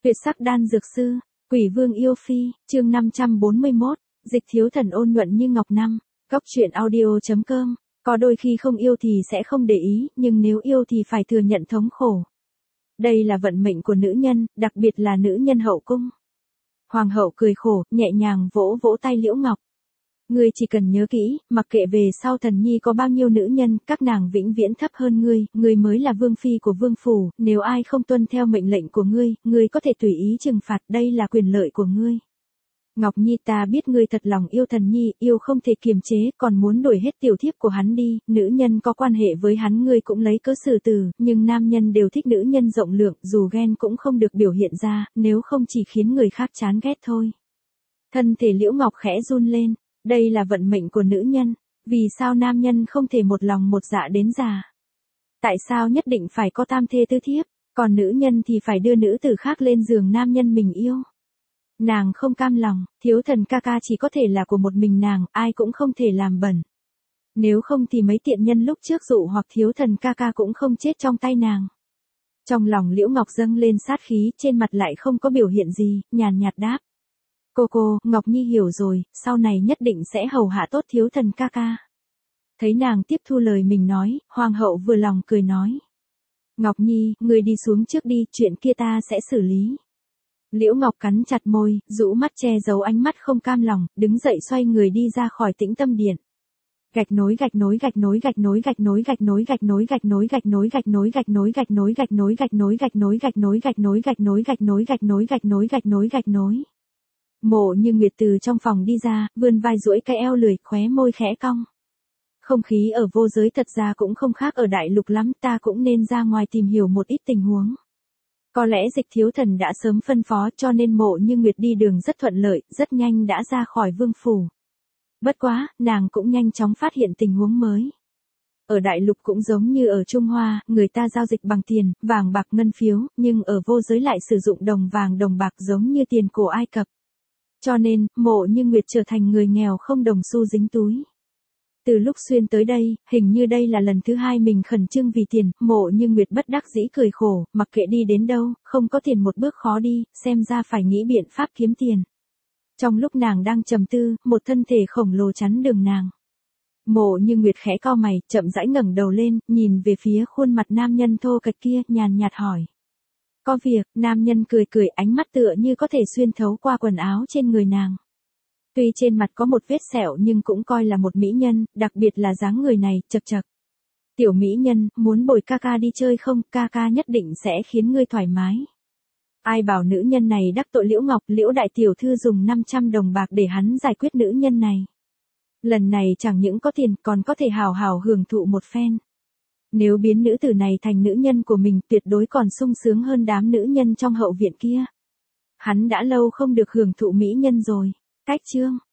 Tuyệt sắc đan dược sư, Quỷ Vương yêu phi, chương 541, dịch thiếu thần ôn nhuận như ngọc năm, góc truyện audio.com, có đôi khi không yêu thì sẽ không để ý, nhưng nếu yêu thì phải thừa nhận thống khổ. Đây là vận mệnh của nữ nhân, đặc biệt là nữ nhân hậu cung. Hoàng hậu cười khổ, nhẹ nhàng vỗ vỗ tay Liễu Ngọc. Ngươi chỉ cần nhớ kỹ, mặc kệ về sau thần nhi có bao nhiêu nữ nhân, các nàng vĩnh viễn thấp hơn ngươi mới là vương phi của vương phủ, nếu ai không tuân theo mệnh lệnh của ngươi có thể tùy ý trừng phạt, đây là quyền lợi của ngươi. Ngọc Nhi, ta biết ngươi thật lòng yêu thần nhi, yêu không thể kiềm chế, còn muốn đuổi hết tiểu thiếp của hắn đi, nữ nhân có quan hệ với hắn ngươi cũng lấy cớ xử tử, nhưng nam nhân đều thích nữ nhân rộng lượng, dù ghen cũng không được biểu hiện ra, nếu không chỉ khiến người khác chán ghét thôi. Thân thể Liễu Ngọc khẽ run lên. Đây là vận mệnh của nữ nhân, vì sao nam nhân không thể một lòng một dạ đến già? Tại sao nhất định phải có tam thê tứ thiếp, còn nữ nhân thì phải đưa nữ tử khác lên giường nam nhân mình yêu? Nàng không cam lòng, thiếu thần ca ca chỉ có thể là của một mình nàng, ai cũng không thể làm bẩn. Nếu không thì mấy tiện nhân lúc trước dụ hoặc thiếu thần ca ca cũng không chết trong tay nàng. Trong lòng Liễu Ngọc dâng lên sát khí, trên mặt lại không có biểu hiện gì, nhàn nhạt đáp. Cô, Ngọc Nhi hiểu rồi, sau này nhất định sẽ hầu hạ tốt thiếu thần ca ca. Thấy nàng tiếp thu lời mình nói, hoàng hậu vừa lòng cười nói. Ngọc Nhi, người đi xuống trước đi, chuyện kia ta sẽ xử lý. Liễu Ngọc cắn chặt môi, rũ mắt che giấu ánh mắt không cam lòng, đứng dậy xoay người đi ra khỏi Tĩnh Tâm Điện. Gạch nối. Mộ Như Nguyệt từ trong phòng đi ra, vươn vai duỗi cái eo lười, khóe môi khẽ cong. Không khí ở vô giới thật ra cũng không khác ở đại lục lắm, ta cũng nên ra ngoài tìm hiểu một ít tình huống. Có lẽ dịch thiếu thần đã sớm phân phó cho nên Mộ Như Nguyệt đi đường rất thuận lợi, rất nhanh đã ra khỏi vương phủ. Bất quá, nàng cũng nhanh chóng phát hiện tình huống mới. Ở đại lục cũng giống như ở Trung Hoa, người ta giao dịch bằng tiền, vàng bạc ngân phiếu, nhưng ở vô giới lại sử dụng đồng vàng đồng bạc giống như tiền cổ Ai Cập. Cho nên, Mộ Như Nguyệt trở thành người nghèo không đồng xu dính túi. Từ lúc xuyên tới đây, hình như đây là lần thứ hai mình khẩn trương vì tiền, Mộ Như Nguyệt bất đắc dĩ cười khổ, mặc kệ đi đến đâu, không có tiền một bước khó đi, xem ra phải nghĩ biện pháp kiếm tiền. Trong lúc nàng đang trầm tư, một thân thể khổng lồ chắn đường nàng. Mộ Như Nguyệt khẽ cau mày, chậm rãi ngẩng đầu lên, nhìn về phía khuôn mặt nam nhân thô kệch kia, nhàn nhạt hỏi. Có việc, nam nhân cười, ánh mắt tựa như có thể xuyên thấu qua quần áo trên người nàng. Tuy trên mặt có một vết sẹo nhưng cũng coi là một mỹ nhân, đặc biệt là dáng người này, chật. Tiểu mỹ nhân, muốn bồi ca ca đi chơi không, ca ca nhất định sẽ khiến ngươi thoải mái. Ai bảo nữ nhân này đắc tội Liễu Ngọc, Liễu đại tiểu thư dùng 500 đồng bạc để hắn giải quyết nữ nhân này. Lần này chẳng những có tiền còn có thể hào hào hưởng thụ một phen. Nếu biến nữ tử này thành nữ nhân của mình tuyệt đối còn sung sướng hơn đám nữ nhân trong hậu viện kia. Hắn đã lâu không được hưởng thụ mỹ nhân rồi. Cách chương